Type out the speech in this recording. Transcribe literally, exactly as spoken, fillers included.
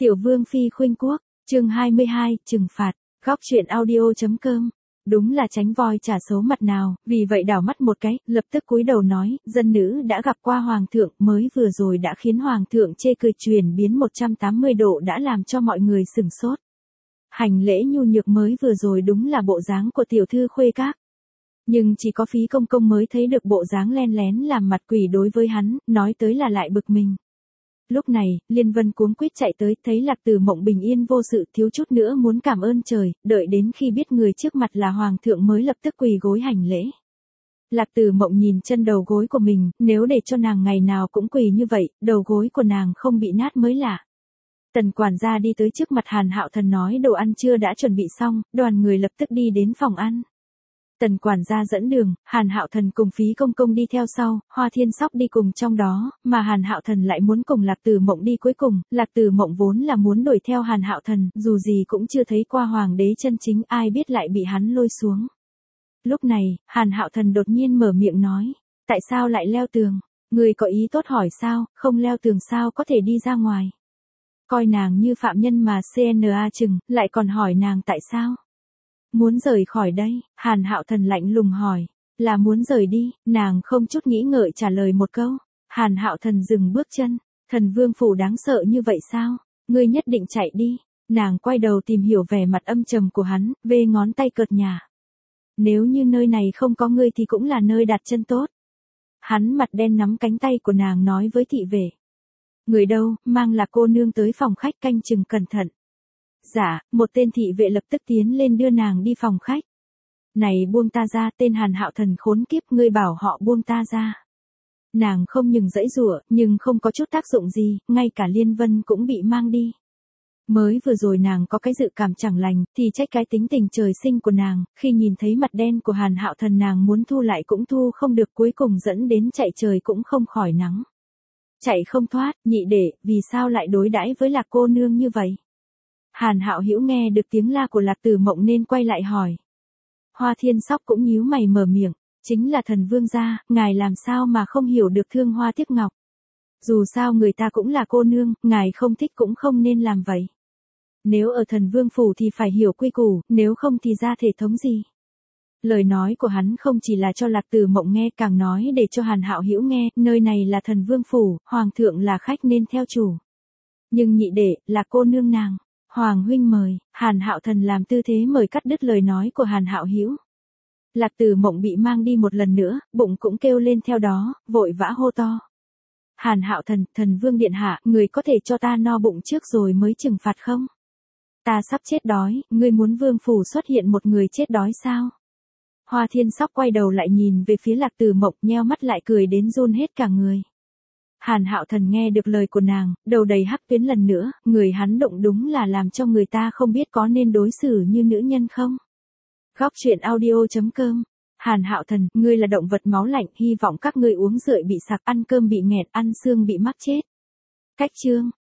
Tiểu Vương Phi khuynh quốc, chương hai mươi hai, trừng phạt, góc truyện audio.com. Đúng là tránh voi trả số mặt nào, vì vậy đảo mắt một cái, lập tức cúi đầu nói, dân nữ đã gặp qua hoàng thượng, mới vừa rồi đã khiến hoàng thượng chê cười chuyển biến một trăm tám mươi độ đã làm cho mọi người sửng sốt. Hành lễ nhu nhược mới vừa rồi đúng là bộ dáng của tiểu thư khuê các. Nhưng chỉ có Phí công công mới thấy được bộ dáng len lén làm mặt quỷ đối với hắn, nói tới là lại bực mình. Lúc này, Liên Vân cuống quýt chạy tới, thấy Lạc Tử Mộng bình yên vô sự, thiếu chút nữa muốn cảm ơn trời, đợi đến khi biết người trước mặt là hoàng thượng mới lập tức quỳ gối hành lễ. Lạc Tử Mộng nhìn chân đầu gối của mình, nếu để cho nàng ngày nào cũng quỳ như vậy, đầu gối của nàng không bị nát mới lạ. Tần quản gia đi tới trước mặt Hàn Hạo Thần nói đồ ăn trưa đã chuẩn bị xong, đoàn người lập tức đi đến phòng ăn. Tần quản gia dẫn đường, Hàn Hạo Thần cùng Phí công công đi theo sau, Hoa Thiên Sóc đi cùng trong đó, mà Hàn Hạo Thần lại muốn cùng Lạc Tử Mộng đi cuối cùng, Lạc Tử Mộng vốn là muốn đuổi theo Hàn Hạo Thần, dù gì cũng chưa thấy qua hoàng đế chân chính, ai biết lại bị hắn lôi xuống. Lúc này, Hàn Hạo Thần đột nhiên mở miệng nói, tại sao lại leo tường? Người có ý tốt hỏi sao, không leo tường sao có thể đi ra ngoài? Coi nàng như phạm nhân mà xê en a chừng, lại còn hỏi nàng tại sao? Muốn rời khỏi đây, Hàn Hạo Thần lạnh lùng hỏi, là muốn rời đi, nàng không chút nghĩ ngợi trả lời một câu. Hàn Hạo Thần dừng bước chân, thần vương phủ đáng sợ như vậy sao, ngươi nhất định chạy đi. Nàng quay đầu tìm hiểu vẻ mặt âm trầm của hắn, vê ngón tay cợt nhả. Nếu như nơi này không có ngươi thì cũng là nơi đặt chân tốt. Hắn mặt đen nắm cánh tay của nàng nói với thị vệ. Người đâu, mang Lạc cô nương tới phòng khách canh chừng cẩn thận. Dạ, một tên thị vệ lập tức tiến lên đưa nàng đi phòng khách. Này buông ta ra, tên Hàn Hạo Thần khốn kiếp, ngươi bảo họ buông ta ra. Nàng không nhừng giãy giụa, nhưng không có chút tác dụng gì, ngay cả Liên Vân cũng bị mang đi. Mới vừa rồi nàng có cái dự cảm chẳng lành, thì trách cái tính tình trời sinh của nàng, khi nhìn thấy mặt đen của Hàn Hạo Thần nàng muốn thu lại cũng thu không được, cuối cùng dẫn đến chạy trời cũng không khỏi nắng. Chạy không thoát, nhị đệ, vì sao lại đối đãi với Lạc cô nương như vậy? Hàn Hạo Hữu nghe được tiếng la của Lạc Tử Mộng nên quay lại hỏi. Hoa Thiên Sóc cũng nhíu mày mở miệng, chính là thần vương gia, ngài làm sao mà không hiểu được thương hoa tiếc ngọc. Dù sao người ta cũng là cô nương, ngài không thích cũng không nên làm vậy. Nếu ở thần vương phủ thì phải hiểu quy củ, nếu không thì ra thể thống gì. Lời nói của hắn không chỉ là cho Lạc Tử Mộng nghe, càng nói để cho Hàn Hạo Hữu nghe, nơi này là thần vương phủ, hoàng thượng là khách nên theo chủ. Nhưng nhị đệ, là cô nương nàng. Hoàng huynh mời, Hàn Hạo Thần làm tư thế mời cắt đứt lời nói của Hàn Hạo Hữu. Lạc Tử Mộng bị mang đi một lần nữa, bụng cũng kêu lên theo đó, vội vã hô to. Hàn Hạo Thần, thần vương điện hạ, người có thể cho ta no bụng trước rồi mới trừng phạt không? Ta sắp chết đói, ngươi muốn vương phủ xuất hiện một người chết đói sao? Hoa Thiên Sóc quay đầu lại nhìn về phía Lạc Tử Mộng, nheo mắt lại cười đến run hết cả người. Hàn Hạo Thần nghe được lời của nàng, đầu đầy hắc tuyến lần nữa, người hắn động đúng là làm cho người ta không biết có nên đối xử như nữ nhân không. Góc truyện audio.com. Hàn Hạo Thần, ngươi là động vật máu lạnh, hy vọng các ngươi uống rượu bị sặc, ăn cơm bị nghẹt, ăn xương bị mắc chết. Cách chương.